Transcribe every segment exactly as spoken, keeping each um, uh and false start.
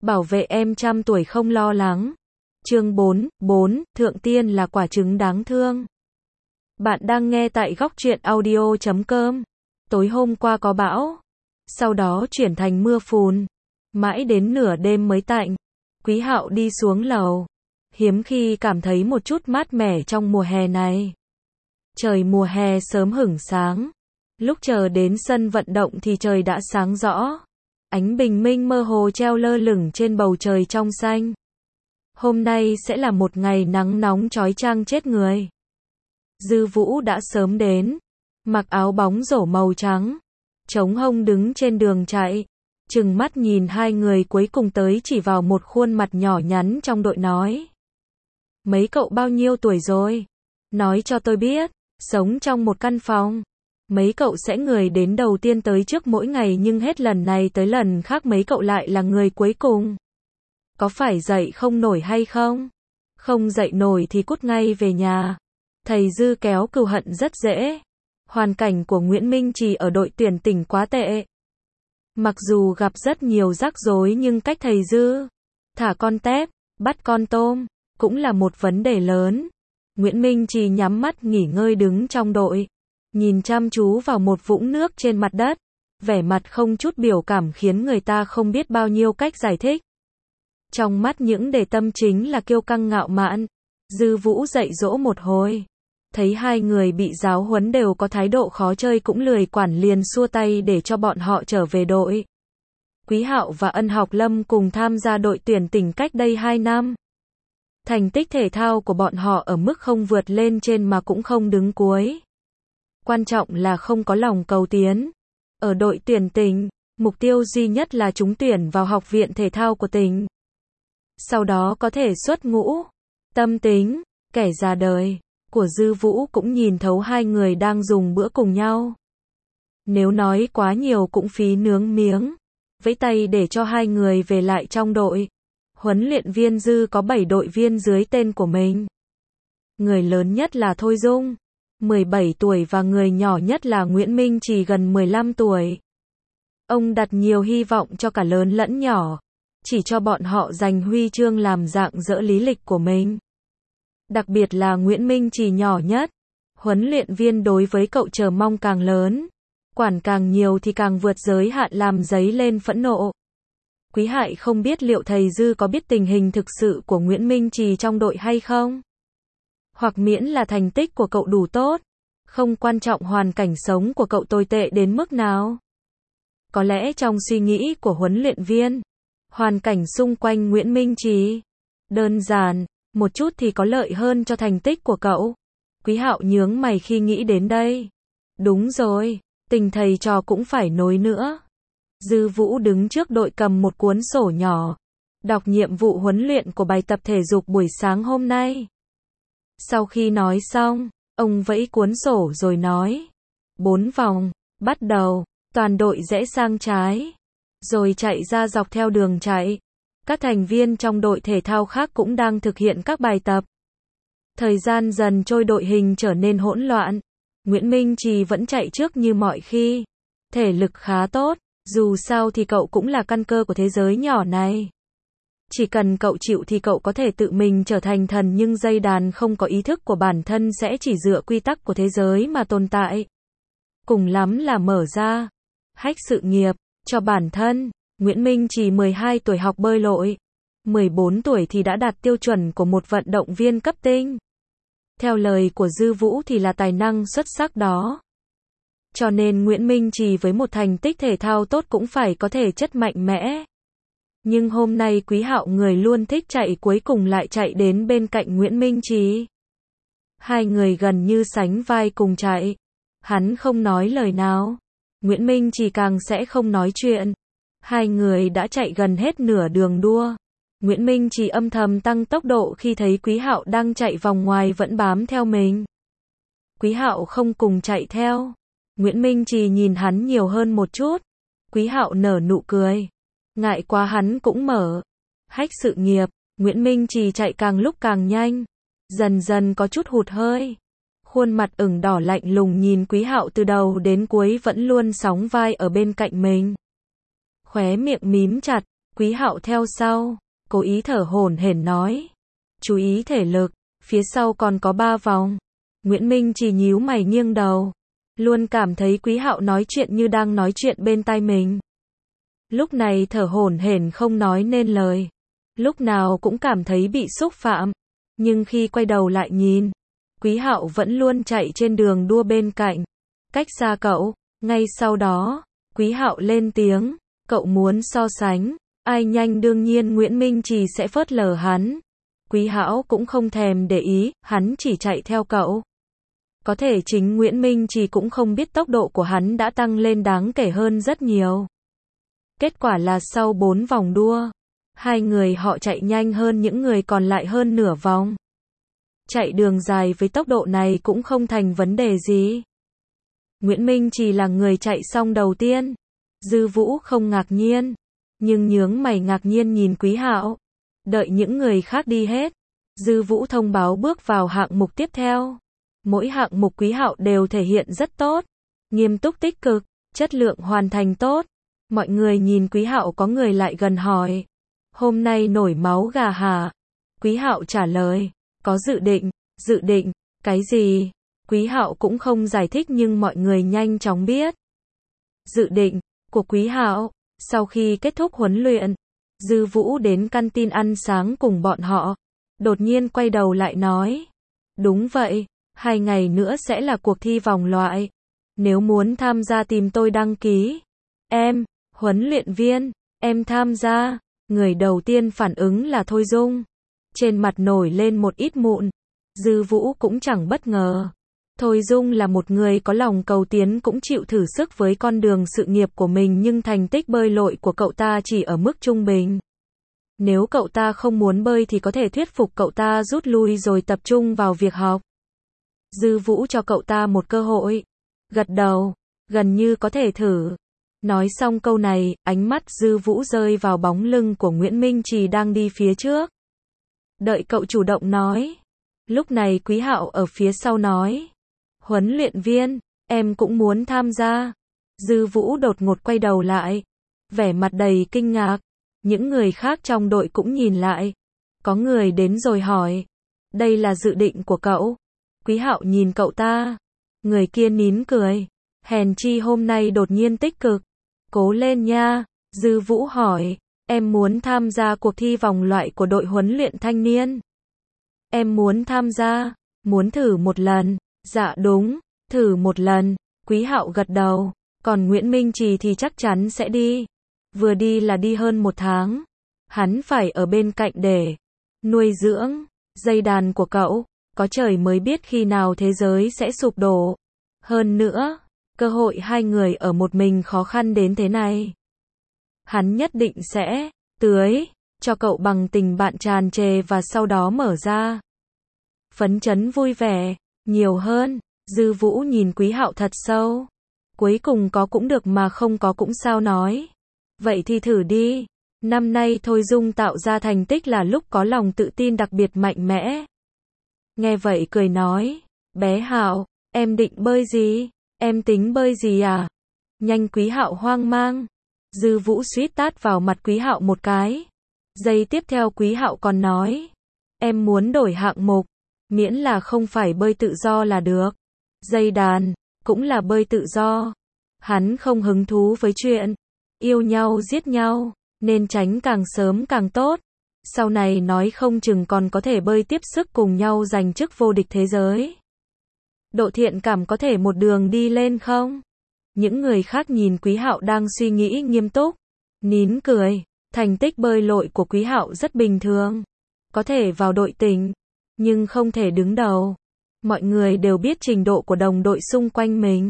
bảo vệ em trăm tuổi không lo lắng. Chương bốn, bốn, Thượng Tiên là quả trứng đáng thương. Bạn đang nghe tại góc truyện audio chấm com. Tối hôm qua có bão, sau đó chuyển thành mưa phùn, mãi đến nửa đêm mới tạnh. Quý Hạo đi xuống lầu, hiếm khi cảm thấy một chút mát mẻ trong mùa hè này. Trời mùa hè sớm hửng sáng, lúc chờ đến sân vận động thì trời đã sáng rõ. Ánh bình minh mơ hồ treo lơ lửng trên bầu trời trong xanh. Hôm nay sẽ là một ngày nắng nóng chói chang chết người. Dư Vũ đã sớm đến, mặc áo bóng rổ màu trắng, chống hông đứng trên đường chạy, trừng mắt nhìn hai người cuối cùng tới, chỉ vào một khuôn mặt nhỏ nhắn trong đội nói: mấy cậu bao nhiêu tuổi rồi? Nói cho tôi biết. Sống trong một căn phòng, mấy cậu sẽ người đến đầu tiên tới trước mỗi ngày, nhưng hết lần này tới lần khác mấy cậu lại là người cuối cùng. Có phải dậy không nổi hay không? Không dậy nổi thì cút ngay về nhà. Thầy Dư kéo cừu hận rất dễ. Hoàn cảnh của Nguyễn Minh Trì ở đội tuyển tỉnh quá tệ. Mặc dù gặp rất nhiều rắc rối nhưng cách thầy Dư thả con tép, bắt con tôm cũng là một vấn đề lớn. Nguyễn Minh Trì nhắm mắt nghỉ ngơi đứng trong đội, nhìn chăm chú vào một vũng nước trên mặt đất, vẻ mặt không chút biểu cảm khiến người ta không biết bao nhiêu cách giải thích. Trong mắt những đề tâm chính là kiêu căng ngạo mạn. Dư Vũ dạy dỗ một hồi, thấy hai người bị giáo huấn đều có thái độ khó chơi cũng lười quản, liền xua tay để cho bọn họ trở về đội. Quý Hạo và Ân Học Lâm cùng tham gia đội tuyển tỉnh cách đây hai năm. Thành tích thể thao của bọn họ ở mức không vượt lên trên mà cũng không đứng cuối. Quan trọng là không có lòng cầu tiến. Ở đội tuyển tỉnh, mục tiêu duy nhất là trúng tuyển vào học viện thể thao của tỉnh. Sau đó có thể xuất ngũ. Tâm tính, kẻ già đời, của Dư Vũ cũng nhìn thấu hai người đang dùng bữa cùng nhau. Nếu nói quá nhiều cũng phí nướng miếng. Vẫy tay để cho hai người về lại trong đội. Huấn luyện viên Dư có bảy đội viên dưới tên của mình. Người lớn nhất là Thôi Dung, mười bảy tuổi, và người nhỏ nhất là Nguyễn Minh Trì, gần mười lăm tuổi. Ông đặt nhiều hy vọng cho cả lớn lẫn nhỏ, chỉ cho bọn họ giành huy chương làm dạng dỡ lý lịch của mình. Đặc biệt là Nguyễn Minh Trì nhỏ nhất, huấn luyện viên đối với cậu chờ mong càng lớn, quản càng nhiều thì càng vượt giới hạn, làm dấy lên phẫn nộ. Quý Hại không biết liệu thầy Dư có biết tình hình thực sự của Nguyễn Minh Trì trong đội hay không? Hoặc miễn là thành tích của cậu đủ tốt, không quan trọng hoàn cảnh sống của cậu tồi tệ đến mức nào. Có lẽ trong suy nghĩ của huấn luyện viên, hoàn cảnh xung quanh Nguyễn Minh Trì đơn giản một chút thì có lợi hơn cho thành tích của cậu. Quý Hạo nhướng mày khi nghĩ đến đây. Đúng rồi, tình thầy trò cũng phải nối nữa. Dư Vũ đứng trước đội cầm một cuốn sổ nhỏ, đọc nhiệm vụ huấn luyện của bài tập thể dục buổi sáng hôm nay. Sau khi nói xong, ông vẫy cuốn sổ rồi nói: bốn vòng, bắt đầu. Toàn đội rẽ sang trái, rồi chạy ra dọc theo đường chạy. Các thành viên trong đội thể thao khác cũng đang thực hiện các bài tập. Thời gian dần trôi, đội hình trở nên hỗn loạn. Nguyễn Minh Trì vẫn chạy trước như mọi khi. Thể lực khá tốt. Dù sao thì cậu cũng là căn cơ của thế giới nhỏ này. Chỉ cần cậu chịu thì cậu có thể tự mình trở thành thần, nhưng dây đàn không có ý thức của bản thân sẽ chỉ dựa quy tắc của thế giới mà tồn tại. Cùng lắm là mở ra hách sự nghiệp cho bản thân. Nguyễn Minh Trì mười hai tuổi học bơi lội, mười bốn tuổi thì đã đạt tiêu chuẩn của một vận động viên cấp tinh. Theo lời của Dư Vũ thì là tài năng xuất sắc đó. Cho nên Nguyễn Minh Trì với một thành tích thể thao tốt cũng phải có thể chất mạnh mẽ. Nhưng hôm nay Quý Hạo, người luôn thích chạy, cuối cùng lại chạy đến bên cạnh Nguyễn Minh Trì. Hai người gần như sánh vai cùng chạy. Hắn không nói lời nào. Nguyễn Minh Trì càng sẽ không nói chuyện. Hai người đã chạy gần hết nửa đường đua. Nguyễn Minh Trì âm thầm tăng tốc độ khi thấy Quý Hạo đang chạy vòng ngoài vẫn bám theo mình. Quý Hạo không cùng chạy theo. Nguyễn Minh Trì nhìn hắn nhiều hơn một chút. Quý Hạo nở nụ cười. Ngại quá hắn cũng mở hách sự nghiệp. Nguyễn Minh Trì chạy càng lúc càng nhanh, dần dần có chút hụt hơi. Khuôn mặt ửng đỏ lạnh lùng nhìn Quý Hạo từ đầu đến cuối vẫn luôn sóng vai ở bên cạnh mình. Khóe miệng mím chặt, Quý Hạo theo sau, cố ý thở hổn hển nói. Chú ý thể lực, phía sau còn có ba vòng. Nguyễn Minh chỉ nhíu mày nghiêng đầu. Luôn cảm thấy Quý Hạo nói chuyện như đang nói chuyện bên tai mình. Lúc này thở hổn hển không nói nên lời. Lúc nào cũng cảm thấy bị xúc phạm. Nhưng khi quay đầu lại nhìn, Quý Hạo vẫn luôn chạy trên đường đua bên cạnh. Cách xa cậu, ngay sau đó, Quý Hạo lên tiếng, cậu muốn so sánh, ai nhanh đương nhiên Nguyễn Minh Trì sẽ phớt lờ hắn. Quý Hạo cũng không thèm để ý, hắn chỉ chạy theo cậu. Có thể chính Nguyễn Minh Trì cũng không biết tốc độ của hắn đã tăng lên đáng kể hơn rất nhiều. Kết quả là sau bốn vòng đua, hai người họ chạy nhanh hơn những người còn lại hơn nửa vòng. Chạy đường dài với tốc độ này cũng không thành vấn đề gì. Nguyễn Minh Trì là người chạy xong đầu tiên. Dư Vũ không ngạc nhiên, nhưng nhướng mày ngạc nhiên nhìn Quý Hạo. Đợi những người khác đi hết, Dư Vũ thông báo bước vào hạng mục tiếp theo. Mỗi hạng mục Quý Hạo đều thể hiện rất tốt, nghiêm túc tích cực, chất lượng hoàn thành tốt. Mọi người nhìn Quý Hạo, có người lại gần hỏi, hôm nay nổi máu gà hả? Quý Hạo trả lời, có dự định. Dự định, cái gì? Quý Hạo cũng không giải thích nhưng mọi người nhanh chóng biết. Dự định của Quý Hạo, sau khi kết thúc huấn luyện, Dư Vũ đến canteen ăn sáng cùng bọn họ. Đột nhiên quay đầu lại nói, đúng vậy, hai ngày nữa sẽ là cuộc thi vòng loại. Nếu muốn tham gia tìm tôi đăng ký. Em, huấn luyện viên, em tham gia. Người đầu tiên phản ứng là Thôi Dung. Trên mặt nổi lên một ít mụn. Dư Vũ cũng chẳng bất ngờ. Thôi Dung là một người có lòng cầu tiến cũng chịu thử sức với con đường sự nghiệp của mình, nhưng thành tích bơi lội của cậu ta chỉ ở mức trung bình. Nếu cậu ta không muốn bơi thì có thể thuyết phục cậu ta rút lui rồi tập trung vào việc học. Dư Vũ cho cậu ta một cơ hội. Gật đầu, gần như có thể thử. Nói xong câu này, ánh mắt Dư Vũ rơi vào bóng lưng của Nguyễn Minh Trì đang đi phía trước. Đợi cậu chủ động nói. Lúc này Quý Hạo ở phía sau nói, huấn luyện viên, em cũng muốn tham gia. Dư Vũ đột ngột quay đầu lại, vẻ mặt đầy kinh ngạc. Những người khác trong đội cũng nhìn lại. Có người đến rồi hỏi, đây là dự định của cậu? Quý Hạo nhìn cậu ta. Người kia nín cười, hèn chi hôm nay đột nhiên tích cực. Cố lên nha. Dư Vũ hỏi, em muốn tham gia cuộc thi vòng loại của đội huấn luyện thanh niên? Em muốn tham gia, muốn thử một lần. Dạ đúng, thử một lần. Quý Hạo gật đầu, còn Nguyễn Minh Trì thì chắc chắn sẽ đi. Vừa đi là đi hơn một tháng. Hắn phải ở bên cạnh để nuôi dưỡng dây đàn của cậu. Có trời mới biết khi nào thế giới sẽ sụp đổ. Hơn nữa, cơ hội hai người ở một mình khó khăn đến thế này. Hắn nhất định sẽ tưới cho cậu bằng tình bạn tràn trề và sau đó mở ra. Phấn chấn vui vẻ, nhiều hơn. Dư Vũ nhìn Quý Hạo thật sâu. Cuối cùng có cũng được mà không có cũng sao nói. Vậy thì thử đi. Năm nay Thôi Dung tạo ra thành tích là lúc có lòng tự tin đặc biệt mạnh mẽ. Nghe vậy cười nói, bé Hạo, em định bơi gì? Em tính bơi gì à? Nhanh. Quý Hạo hoang mang. Dư Vũ suýt tát vào mặt Quý Hạo một cái. Giây tiếp theo Quý Hạo còn nói, em muốn đổi hạng mục, miễn là không phải bơi tự do là được. Dây đàn, cũng là bơi tự do. Hắn không hứng thú với chuyện yêu nhau giết nhau, nên tránh càng sớm càng tốt. Sau này nói không chừng còn có thể bơi tiếp sức cùng nhau giành chức vô địch thế giới. Độ thiện cảm có thể một đường đi lên không? Những người khác nhìn Quý Hạo đang suy nghĩ nghiêm túc, nín cười. Thành tích bơi lội của Quý Hạo rất bình thường. Có thể vào đội tỉnh, nhưng không thể đứng đầu. Mọi người đều biết trình độ của đồng đội xung quanh mình.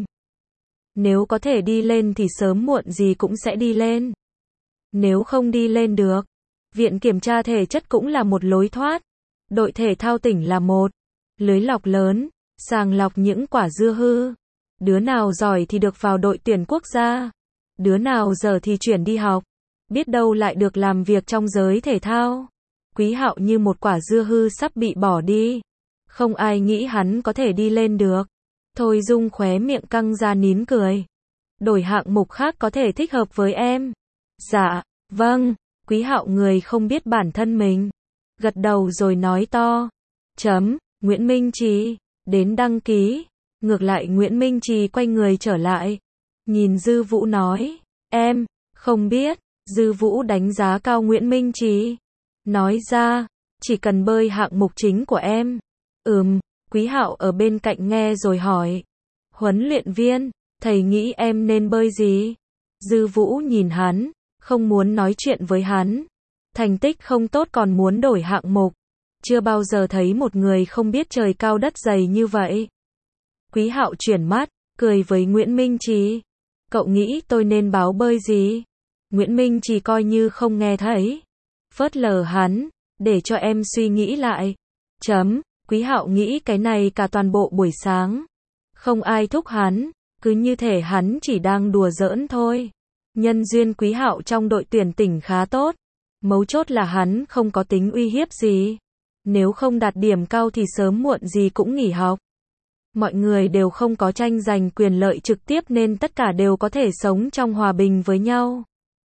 Nếu có thể đi lên thì sớm muộn gì cũng sẽ đi lên. Nếu không đi lên được, viện kiểm tra thể chất cũng là một lối thoát. Đội thể thao tỉnh là một lưới lọc lớn, sàng lọc những quả dưa hư. Đứa nào giỏi thì được vào đội tuyển quốc gia. Đứa nào dở thì chuyển đi học. Biết đâu lại được làm việc trong giới thể thao. Quý Hạo như một quả dưa hư sắp bị bỏ đi. Không ai nghĩ hắn có thể đi lên được. Thôi Dung khóe miệng căng ra nín cười. Đổi hạng mục khác có thể thích hợp với em. Dạ, vâng. Quý Hạo người không biết bản thân mình. Gật đầu rồi nói to. Chấm, Nguyễn Minh Trì, đến đăng ký. Ngược lại Nguyễn Minh Trì quay người trở lại. Nhìn Dư Vũ nói. Em, không biết. Dư Vũ đánh giá cao Nguyễn Minh Trì. Nói ra, chỉ cần bơi hạng mục chính của em. Ừm, Quý Hạo ở bên cạnh nghe rồi hỏi. Huấn luyện viên, thầy nghĩ em nên bơi gì? Dư Vũ nhìn hắn, không muốn nói chuyện với hắn. Thành tích không tốt còn muốn đổi hạng mục. Chưa bao giờ thấy một người không biết trời cao đất dày như vậy. Quý Hạo chuyển mắt, cười với Nguyễn Minh Trì. Cậu nghĩ tôi nên báo bơi gì? Nguyễn Minh Trì coi như không nghe thấy. Phớt lờ hắn, để cho em suy nghĩ lại. Chấm, Quý Hạo nghĩ cái này cả toàn bộ buổi sáng. Không ai thúc hắn, cứ như thể hắn chỉ đang đùa giỡn thôi. Nhân duyên Quý Hạo trong đội tuyển tỉnh khá tốt. Mấu chốt là hắn không có tính uy hiếp gì. Nếu không đạt điểm cao thì sớm muộn gì cũng nghỉ học. Mọi người đều không có tranh giành quyền lợi trực tiếp nên tất cả đều có thể sống trong hòa bình với nhau.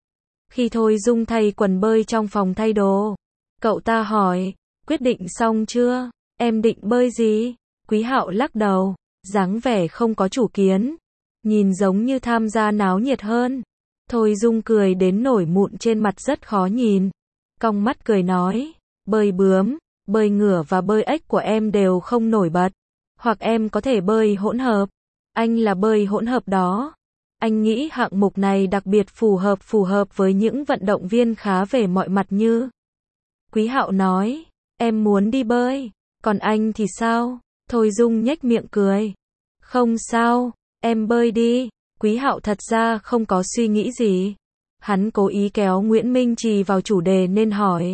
Khi Thôi Dung thay quần bơi trong phòng thay đồ, cậu ta hỏi, quyết định xong chưa? Em định bơi gì? Quý Hạo lắc đầu, dáng vẻ không có chủ kiến, nhìn giống như tham gia náo nhiệt hơn. Thôi Dung cười đến nổi mụn trên mặt rất khó nhìn. Cong mắt cười nói, bơi bướm, bơi ngửa và bơi ếch của em đều không nổi bật. Hoặc em có thể bơi hỗn hợp. Anh là bơi hỗn hợp đó. Anh nghĩ hạng mục này đặc biệt phù hợp phù hợp với những vận động viên khá về mọi mặt như. Quý Hạo nói, em muốn đi bơi. Còn anh thì sao? Thôi Dung nhếch miệng cười. Không sao, em bơi đi. Quý Hạo thật ra không có suy nghĩ gì. Hắn cố ý kéo Nguyễn Minh Trì vào chủ đề nên hỏi.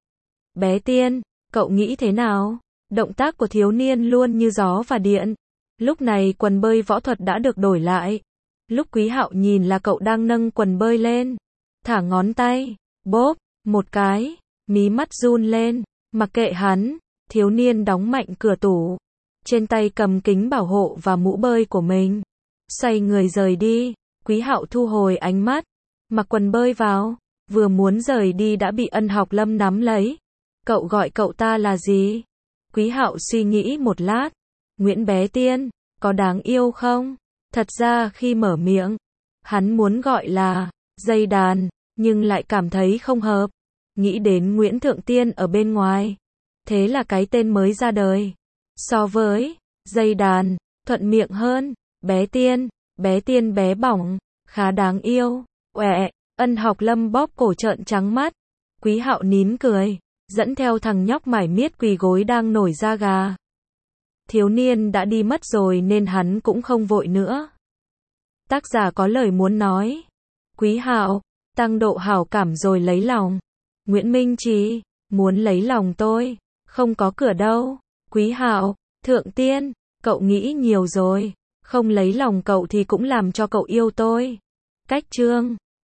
Bé Tiên, cậu nghĩ thế nào? Động tác của thiếu niên luôn như gió và điện. Lúc này quần bơi võ thuật đã được đổi lại. Lúc Quý Hạo nhìn là cậu đang nâng quần bơi lên. Thả ngón tay, bóp, một cái, mí mắt run lên. Mặc kệ hắn, thiếu niên đóng mạnh cửa tủ. Trên tay cầm kính bảo hộ và mũ bơi của mình. Xoay người rời đi, Quý Hạo thu hồi ánh mắt. Mặc quần bơi vào, vừa muốn rời đi đã bị Ân Học Lâm nắm lấy. Cậu gọi cậu ta là gì? Quý Hạo suy nghĩ một lát. Nguyễn Bé Tiên, có đáng yêu không? Thật ra khi mở miệng, hắn muốn gọi là dây đàn, nhưng lại cảm thấy không hợp. Nghĩ đến Nguyễn Thượng Tiên ở bên ngoài. Thế là cái tên mới ra đời. So với dây đàn, thuận miệng hơn. Bé Tiên, bé Tiên bé bỏng, khá đáng yêu. Uẹ, Ân Học Lâm bóp cổ trợn trắng mắt. Quý Hạo nín cười, dẫn theo thằng nhóc mải miết quỳ gối đang nổi da gà. Thiếu niên đã đi mất rồi nên hắn cũng không vội nữa. Tác giả có lời muốn nói. Quý Hạo, tăng độ hảo cảm rồi lấy lòng. Nguyễn Minh Trì, muốn lấy lòng tôi, không có cửa đâu. Quý Hạo, Thượng Tiên, cậu nghĩ nhiều rồi. Không lấy lòng cậu thì cũng làm cho cậu yêu tôi. Cách chương